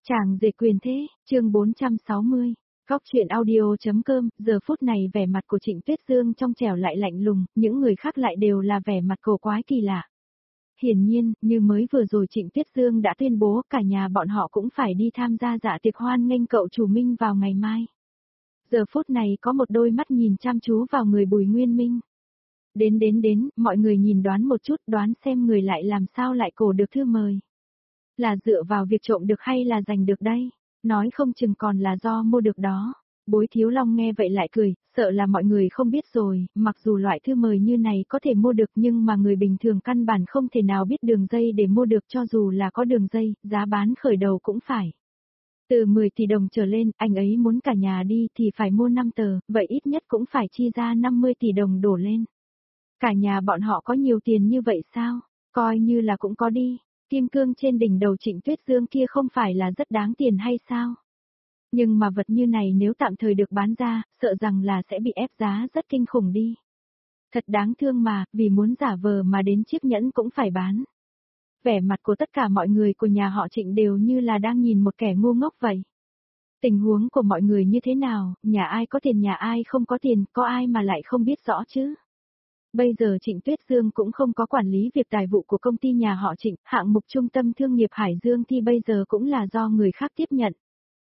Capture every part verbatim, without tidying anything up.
Chàng rể quyền thế, chương bốn trăm sáu mươi. Góc chuyện audio.com, giờ phút này vẻ mặt của Trịnh Tuyết Dương trong trẻo lại lạnh lùng, những người khác lại đều là vẻ mặt cổ quái kỳ lạ. Hiển nhiên, như mới vừa rồi Trịnh Tuyết Dương đã tuyên bố cả nhà bọn họ cũng phải đi tham gia dạ tiệc hoan nghênh cậu chủ Minh vào ngày mai. Giờ phút này có một đôi mắt nhìn chăm chú vào người Bùi Nguyên Minh. Đến đến đến, mọi người nhìn đoán một chút, đoán xem người lại làm sao lại cổ được thư mời. Là dựa vào việc trộm được hay là giành được đây? Nói không chừng còn là do mua được đó. Bối Thiếu Long nghe vậy lại cười, sợ là mọi người không biết rồi, mặc dù loại thư mời như này có thể mua được nhưng mà người bình thường căn bản không thể nào biết đường dây để mua được, cho dù là có đường dây, giá bán khởi đầu cũng phải. Từ mười tỷ đồng trở lên, anh ấy muốn cả nhà đi thì phải mua năm tờ, vậy ít nhất cũng phải chi ra năm mươi tỷ đồng đổ lên. Cả nhà bọn họ có nhiều tiền như vậy sao? Coi như là cũng có đi. Kim cương trên đỉnh đầu Trịnh Tuyết Dương kia không phải là rất đáng tiền hay sao? Nhưng mà vật như này nếu tạm thời được bán ra, sợ rằng là sẽ bị ép giá rất kinh khủng đi. Thật đáng thương mà, vì muốn giả vờ mà đến chiếc nhẫn cũng phải bán. Vẻ mặt của tất cả mọi người của nhà họ Trịnh đều như là đang nhìn một kẻ ngu ngốc vậy. Tình huống của mọi người như thế nào, nhà ai có tiền nhà ai không có tiền, có ai mà lại không biết rõ chứ? Bây giờ Trịnh Tuyết Dương cũng không có quản lý việc tài vụ của công ty nhà họ Trịnh, hạng mục trung tâm thương nghiệp Hải Dương thì bây giờ cũng là do người khác tiếp nhận.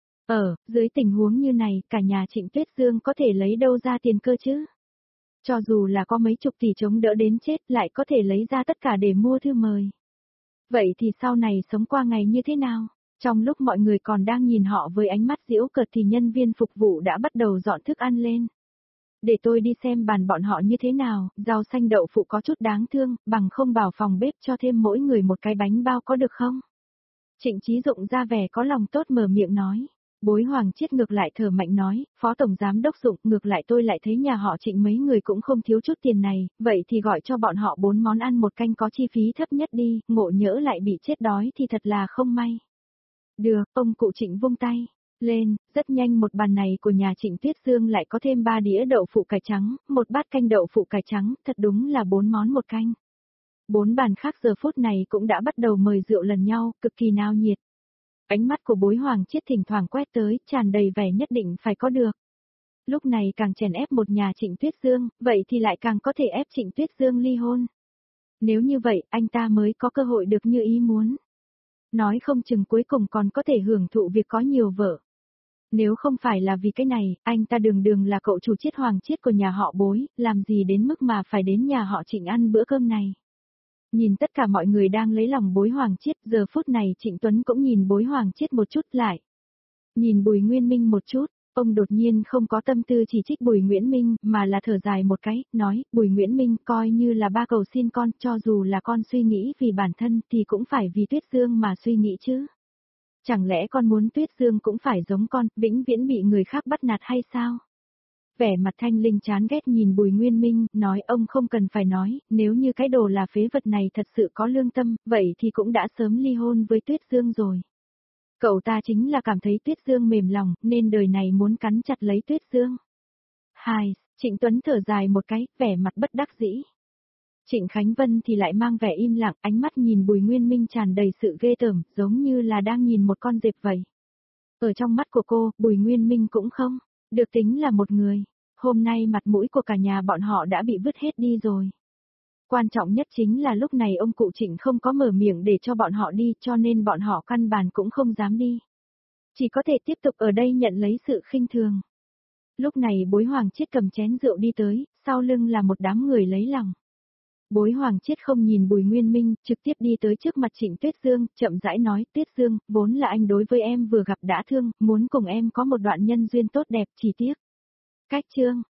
Ở, dưới tình huống như này, cả nhà Trịnh Tuyết Dương có thể lấy đâu ra tiền cơ chứ? Cho dù là có mấy chục tỷ chống đỡ đến chết lại có thể lấy ra tất cả để mua thư mời. Vậy thì sau này sống qua ngày như thế nào? Trong lúc mọi người còn đang nhìn họ với ánh mắt giễu cợt thì nhân viên phục vụ đã bắt đầu dọn thức ăn lên. Để tôi đi xem bàn bọn họ như thế nào, rau xanh đậu phụ có chút đáng thương, bằng không bảo phòng bếp cho thêm mỗi người một cái bánh bao có được không? Trịnh Chí Dụng ra vẻ có lòng tốt mở miệng nói. Bối Hoàng Chiết ngược lại thở mạnh nói, Phó Tổng Giám Đốc Dụng, ngược lại tôi lại thấy nhà họ Trịnh mấy người cũng không thiếu chút tiền này, vậy thì gọi cho bọn họ bốn món ăn một canh có chi phí thấp nhất đi, ngộ nhỡ lại bị chết đói thì thật là không may. Được, ông cụ Trịnh vung tay lên, rất nhanh một bàn này của nhà Trịnh Tuyết Dương lại có thêm ba đĩa đậu phụ cải trắng, một bát canh đậu phụ cải trắng, thật đúng là bốn món một canh. Bốn bàn khác giờ phút này cũng đã bắt đầu mời rượu lần nhau, cực kỳ náo nhiệt. Ánh mắt của Bối Hoàng Chiết thỉnh thoảng quét tới, tràn đầy vẻ nhất định phải có được. Lúc này càng chèn ép một nhà Trịnh Tuyết Dương, vậy thì lại càng có thể ép Trịnh Tuyết Dương ly hôn. Nếu như vậy, anh ta mới có cơ hội được như ý muốn. Nói không chừng cuối cùng còn có thể hưởng thụ việc có nhiều vợ. Nếu không phải là vì cái này, anh ta đường đường là cậu chủ Chiết Hoàng Chiết của nhà họ Bối, làm gì đến mức mà phải đến nhà họ Trịnh ăn bữa cơm này. Nhìn tất cả mọi người đang lấy lòng Bối Hoàng Chiết, giờ phút này Trịnh Tuấn cũng nhìn Bối Hoàng Chiết một chút lại. Nhìn Bùi Nguyên Minh một chút, ông đột nhiên không có tâm tư chỉ trích Bùi Nguyễn Minh, mà là thở dài một cái, nói, Bùi Nguyễn Minh coi như là ba cầu xin con, cho dù là con suy nghĩ vì bản thân thì cũng phải vì Tuyết Dương mà suy nghĩ chứ. Chẳng lẽ con muốn Tuyết Dương cũng phải giống con, vĩnh viễn bị người khác bắt nạt hay sao? Vẻ mặt Thanh Linh chán ghét nhìn Bùi Nguyên Minh, nói ông không cần phải nói, nếu như cái đồ là phế vật này thật sự có lương tâm, vậy thì cũng đã sớm ly hôn với Tuyết Dương rồi. Cậu ta chính là cảm thấy Tuyết Dương mềm lòng, nên đời này muốn cắn chặt lấy Tuyết Dương. Hai, Trịnh Tuấn thở dài một cái, vẻ mặt bất đắc dĩ. Trịnh Khánh Vân thì lại mang vẻ im lặng, ánh mắt nhìn Bùi Nguyên Minh tràn đầy sự ghê tởm, giống như là đang nhìn một con dẹp vậy. Ở trong mắt của cô, Bùi Nguyên Minh cũng không được tính là một người. Hôm nay mặt mũi của cả nhà bọn họ đã bị vứt hết đi rồi. Quan trọng nhất chính là lúc này ông cụ Trịnh không có mở miệng để cho bọn họ đi, cho nên bọn họ căn bản cũng không dám đi. Chỉ có thể tiếp tục ở đây nhận lấy sự khinh thường. Lúc này Bối Hoàng Chiết cầm chén rượu đi tới, sau lưng là một đám người lấy lòng. Bối Hoàng Chiết không nhìn Bùi Nguyên Minh, trực tiếp đi tới trước mặt Trịnh Tuyết Dương, chậm rãi nói, Tuyết Dương, vốn là anh đối với em vừa gặp đã thương, muốn cùng em có một đoạn nhân duyên tốt đẹp, chỉ tiếc. Cách chương,